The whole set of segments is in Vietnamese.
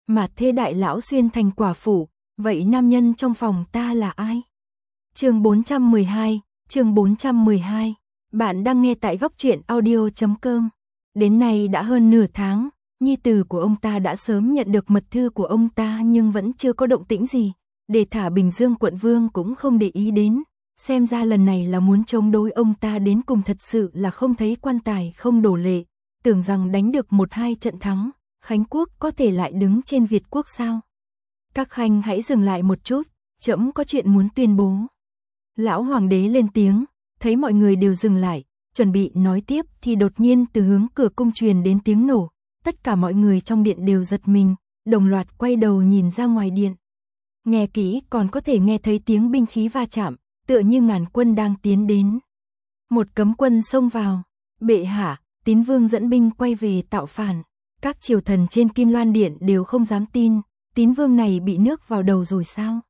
Mà thế đại lão xuyên thành quả phụ, vậy nam nhân trong phòng ta là ai? Chương 412, chương 412. Bạn đang nghe tại góc truyện audio.com. Đến nay đã hơn nửa tháng, nhi tử của ông ta đã sớm nhận được mật thư của ông ta nhưng vẫn chưa có động tĩnh gì. Để thả Bình Dương quận vương cũng không để ý đến, xem ra lần này là muốn chống đối ông ta đến cùng, thật sự là không thấy quan tài không đổ lệ, tưởng rằng đánh được 1-2 trận thắng, Khánh quốc có thể lại đứng trên Việt quốc sao? Các khanh hãy dừng lại một chút, trẫm có chuyện muốn tuyên bố. Lão hoàng đế lên tiếng, thấy mọi người đều dừng lại, chuẩn bị nói tiếp thì đột nhiên từ hướng cửa cung truyền đến tiếng nổ, tất cả mọi người trong điện đều giật mình, đồng loạt quay đầu nhìn ra ngoài điện. Nghe kỹ còn có thể nghe thấy tiếng binh khí va chạm, tựa như ngàn quân đang tiến đến. Một cấm quân xông vào, bệ hạ, Tín Vương dẫn binh quay về tạo phản. Các triều thần trên Kim Loan Điện đều không dám tin, Tín Vương này bị nước vào đầu rồi sao?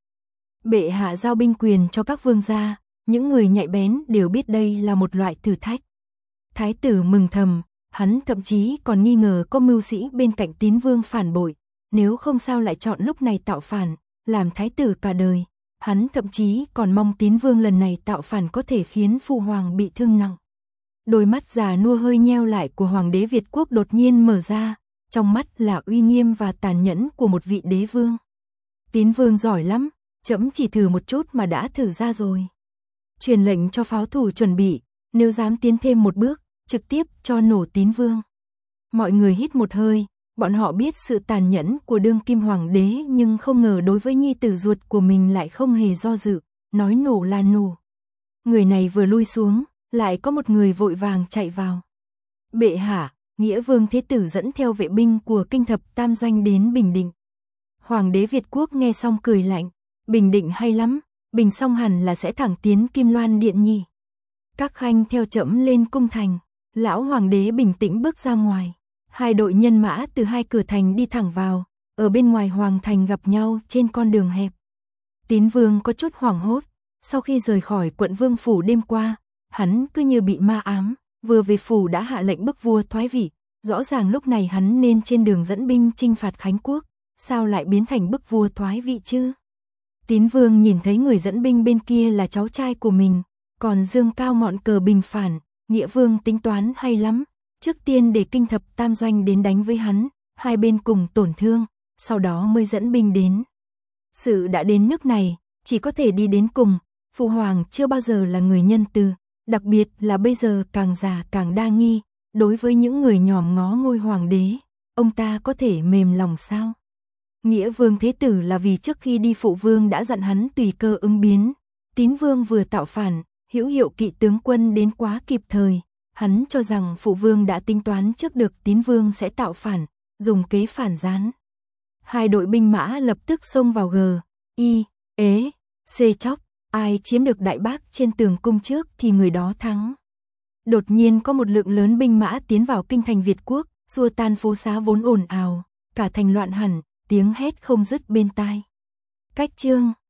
Bệ hạ giao binh quyền cho các vương gia, những người nhạy bén đều biết đây là một loại thử thách. Thái tử mừng thầm, hắn thậm chí còn nghi ngờ có mưu sĩ bên cạnh Tín Vương phản bội, nếu không sao lại chọn lúc này tạo phản, làm thái tử cả đời. Hắn thậm chí còn mong Tín Vương lần này tạo phản có thể khiến phụ hoàng bị thương nặng. Đôi mắt già nua hơi nheo lại của hoàng đế Việt quốc đột nhiên mở ra, trong mắt là uy nghiêm và tàn nhẫn của một vị đế vương. Tín Vương giỏi lắm, trẫm chỉ thử một chút mà đã thử ra rồi. Truyền lệnh cho pháo thủ chuẩn bị, nếu dám tiến thêm một bước, trực tiếp cho nổ Tín Vương. Mọi người hít một hơi, bọn họ biết sự tàn nhẫn của đương kim hoàng đế nhưng không ngờ đối với nhi tử ruột của mình lại không hề do dự, nói nổ là nổ. Người này vừa lui xuống, lại có một người vội vàng chạy vào. Bệ hạ, Nghĩa Vương Thế Tử dẫn theo vệ binh của Kinh Thập Tam Doanh đến Bình Định. Hoàng đế Việt quốc nghe xong cười lạnh, Bình Định hay lắm, Bình xong hẳn là sẽ thẳng tiến Kim Loan Điện nhỉ. Các khanh theo trẫm lên cung thành, lão hoàng đế bình tĩnh bước ra ngoài. Hai đội nhân mã từ hai cửa thành đi thẳng vào, ở bên ngoài hoàng thành gặp nhau trên con đường hẹp. Tín Vương có chút hoảng hốt, sau khi rời khỏi quận vương phủ đêm qua, hắn cứ như bị ma ám, vừa về phủ đã hạ lệnh bức vua thoái vị, rõ ràng lúc này hắn nên trên đường dẫn binh chinh phạt Khánh quốc, sao lại biến thành bức vua thoái vị chứ? Tín Vương nhìn thấy người dẫn binh bên kia là cháu trai của mình, còn dương cao ngọn cờ bình phản, Nghĩa Vương tính toán hay lắm. Trước tiên để Kinh Thập Tam Doanh đến đánh với hắn, hai bên cùng tổn thương, sau đó mới dẫn binh đến. Sự đã đến nước này, chỉ có thể đi đến cùng, phụ hoàng chưa bao giờ là người nhân từ, đặc biệt là bây giờ càng già càng đa nghi, đối với những người nhòm ngó ngôi hoàng đế, ông ta có thể mềm lòng sao? Nghĩa Vương Thế Tử là vì trước khi đi phụ vương đã dặn hắn tùy cơ ứng biến, Tín Vương vừa tạo phản, hữu hiệu kỵ tướng quân đến quá kịp thời. Hắn cho rằng phụ vương đã tính toán trước được Tín Vương sẽ tạo phản, dùng kế phản gián. Hai đội binh mã lập tức xông vào C chóc, ai chiếm được đại bác trên tường cung trước thì người đó thắng. Đột nhiên có một lượng lớn binh mã tiến vào kinh thành Việt quốc, xua tan phố xá vốn ồn ào, cả thành loạn hẳn, tiếng hét không dứt bên tai. Cách chương